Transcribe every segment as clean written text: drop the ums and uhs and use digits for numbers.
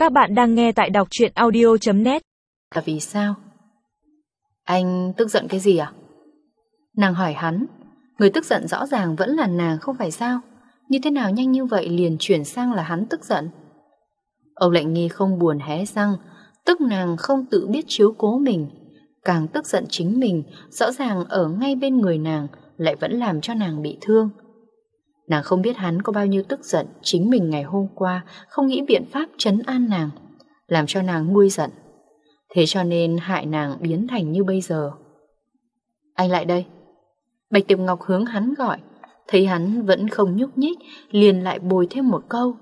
Các bạn đang nghe tại đọc truyện audio.net. Là vì sao? Anh tức giận cái gì à? Nàng hỏi hắn. Người tức giận rõ ràng vẫn là nàng không phải sao? Như thế nào nhanh như vậy liền chuyển sang là hắn tức giận? Âu Lệnh Nghi không buồn hé răng, tức nàng không tự biết chiếu cố mình, càng tức giận chính mình, rõ ràng ở ngay bên người nàng lại vẫn làm cho nàng bị thương. Nàng không biết hắn có bao nhiêu tức giận chính mình ngày hôm qua không nghĩ biện pháp trấn an nàng, làm cho nàng nguôi giận. Thế cho nên hại nàng biến thành như bây giờ. Anh lại đây. Bạch Tiệp Ngọc hướng hắn gọi, thấy hắn vẫn không nhúc nhích, liền lại bồi thêm một câu.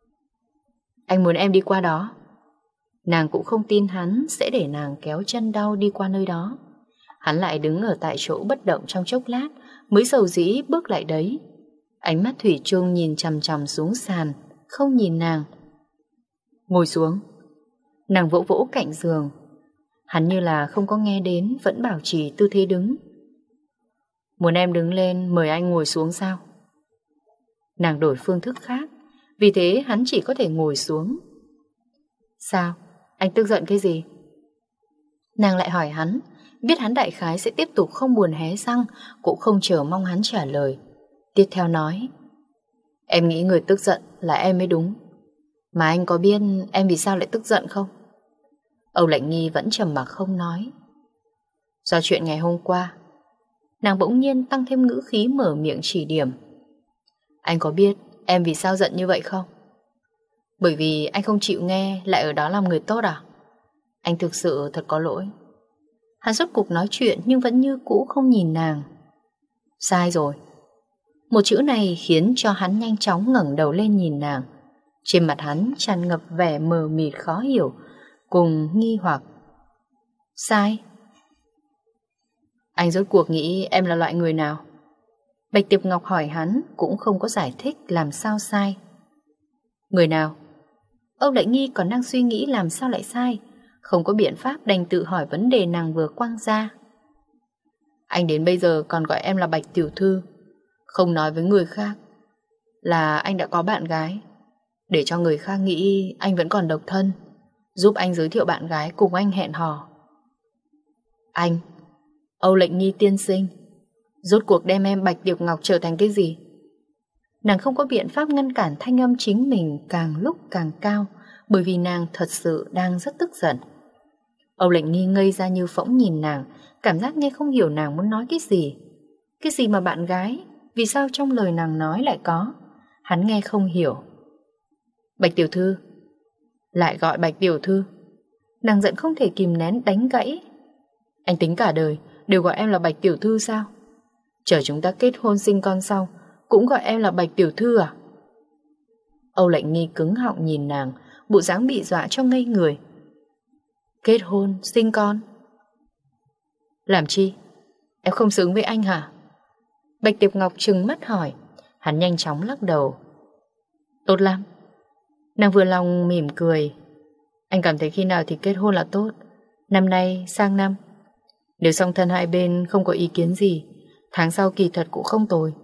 Anh muốn em đi qua đó. Nàng cũng không tin hắn sẽ để nàng kéo chân đau đi qua nơi đó. Hắn lại đứng ở tại chỗ bất động trong chốc lát, mới dầu dĩ bước lại đấy. Ánh mắt thủy chung nhìn chằm chằm xuống sàn, không nhìn nàng. Ngồi xuống. Nàng vỗ vỗ cạnh giường. Hắn như là không có nghe đến, vẫn bảo trì tư thế đứng. Muốn em đứng lên mời anh ngồi xuống sao? Nàng đổi phương thức khác, vì thế hắn chỉ có thể ngồi xuống. Sao? Anh tức giận cái gì? Nàng lại hỏi hắn, biết hắn đại khái sẽ tiếp tục không buồn hé răng, cũng không chờ mong hắn trả lời. Tiếp theo nói, em nghĩ người tức giận là em mới đúng. Mà anh có biết em vì sao lại tức giận không? Âu Lệnh Nghi vẫn trầm mặc không nói. Do chuyện ngày hôm qua. Nàng bỗng nhiên tăng thêm ngữ khí mở miệng chỉ điểm. Anh có biết em vì sao giận như vậy không? Bởi vì anh không chịu nghe, lại ở đó làm người tốt à? Anh thực sự thật có lỗi. Hắn rốt cuộc nói chuyện nhưng vẫn như cũ không nhìn nàng. Sai rồi. Một chữ này khiến cho hắn nhanh chóng ngẩng đầu lên nhìn nàng. Trên mặt hắn tràn ngập vẻ mờ mịt khó hiểu cùng nghi hoặc. Sai? Anh rốt cuộc nghĩ em là loại người nào? Bạch Tiệp Ngọc hỏi hắn, cũng không có giải thích làm sao sai. Người nào? Âu Lệnh Nghi còn đang suy nghĩ làm sao lại sai, không có biện pháp đành tự hỏi vấn đề nàng vừa quăng ra. Anh đến bây giờ còn gọi em là Bạch Tiểu Thư, không nói với người khác là anh đã có bạn gái, để cho người khác nghĩ anh vẫn còn độc thân, giúp anh giới thiệu bạn gái cùng anh hẹn hò. Anh, Âu Lệnh Nghi tiên sinh, rốt cuộc đem em Bạch Tiệp Ngọc trở thành cái gì? Nàng không có biện pháp ngăn cản thanh âm chính mình càng lúc càng cao, bởi vì nàng thật sự đang rất tức giận. Âu Lệnh Nghi ngây ra như phỗng nhìn nàng, cảm giác nghe không hiểu nàng muốn nói cái gì. Cái gì mà bạn gái? Vì sao trong lời nàng nói lại có? Hắn nghe không hiểu. Bạch Tiểu Thư. Lại gọi Bạch Tiểu Thư. Nàng giận không thể kìm nén đánh gãy. Anh tính cả đời đều gọi em là Bạch Tiểu Thư sao? Chờ chúng ta kết hôn sinh con sau cũng gọi em là Bạch Tiểu Thư à? Âu Lệnh Nghi cứng họng nhìn nàng, bộ dáng bị dọa cho ngây người. Kết hôn, sinh con? Làm chi? Em không xứng với anh hả? Bạch Tiệp Ngọc trừng mắt hỏi. Hắn nhanh chóng lắc đầu. Tốt lắm. Nàng vừa lòng mỉm cười. Anh cảm thấy khi nào thì kết hôn là tốt? Năm nay, sang năm? Nếu song thân hai bên không có ý kiến gì, tháng sau kỳ thật cũng không tồi.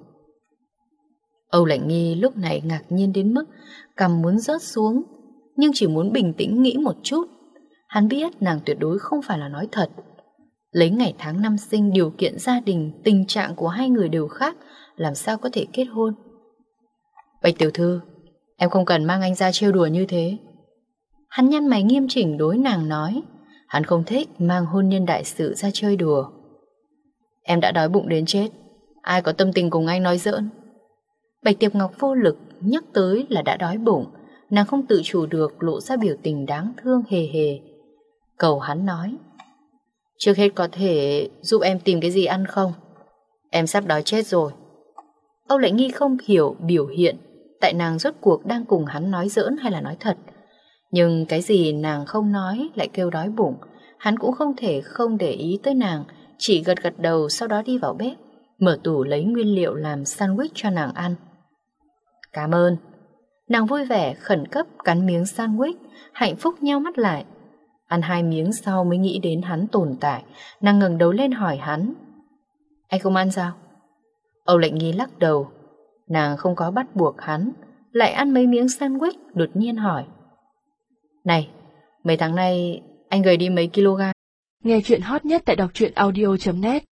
Âu Lệnh Nghi lúc này ngạc nhiên đến mức cằm muốn rớt xuống, nhưng chỉ muốn bình tĩnh nghĩ một chút. Hắn biết nàng tuyệt đối không phải là nói thật. Lấy ngày tháng năm sinh, điều kiện gia đình, tình trạng của hai người đều khác, làm sao có thể kết hôn? Bạch Tiểu Thư, em không cần mang anh ra trêu đùa như thế. Hắn nhăn mày nghiêm chỉnh đối nàng nói. Hắn không thích mang hôn nhân đại sự ra chơi đùa. Em đã đói bụng đến chết, ai có tâm tình cùng anh nói giỡn. Bạch Tiệp Ngọc vô lực, nhắc tới là đã đói bụng. Nàng không tự chủ được lộ ra biểu tình đáng thương hề hề. Cầu hắn nói, trước hết có thể giúp em tìm cái gì ăn không? Em sắp đói chết rồi. Âu Lệnh Nghi không hiểu biểu hiện tại nàng rốt cuộc đang cùng hắn nói giỡn hay là nói thật. Nhưng cái gì nàng không nói lại kêu đói bụng. Hắn cũng không thể không để ý tới nàng, chỉ gật gật đầu, sau đó đi vào bếp, mở tủ lấy nguyên liệu làm sandwich cho nàng ăn. Cảm ơn. Nàng vui vẻ khẩn cấp cắn miếng sandwich, hạnh phúc nheo mắt lại. Ăn 2 miếng sau mới nghĩ đến hắn tồn tại. Nàng ngẩng đầu lên hỏi hắn, anh không ăn sao? Âu Lệnh Nghi lắc đầu. Nàng không có bắt buộc hắn, lại ăn mấy miếng sandwich, đột nhiên hỏi, Này, mấy tháng nay anh gầy đi mấy kg? Nghe chuyện hot nhất tại đọc truyện audio.net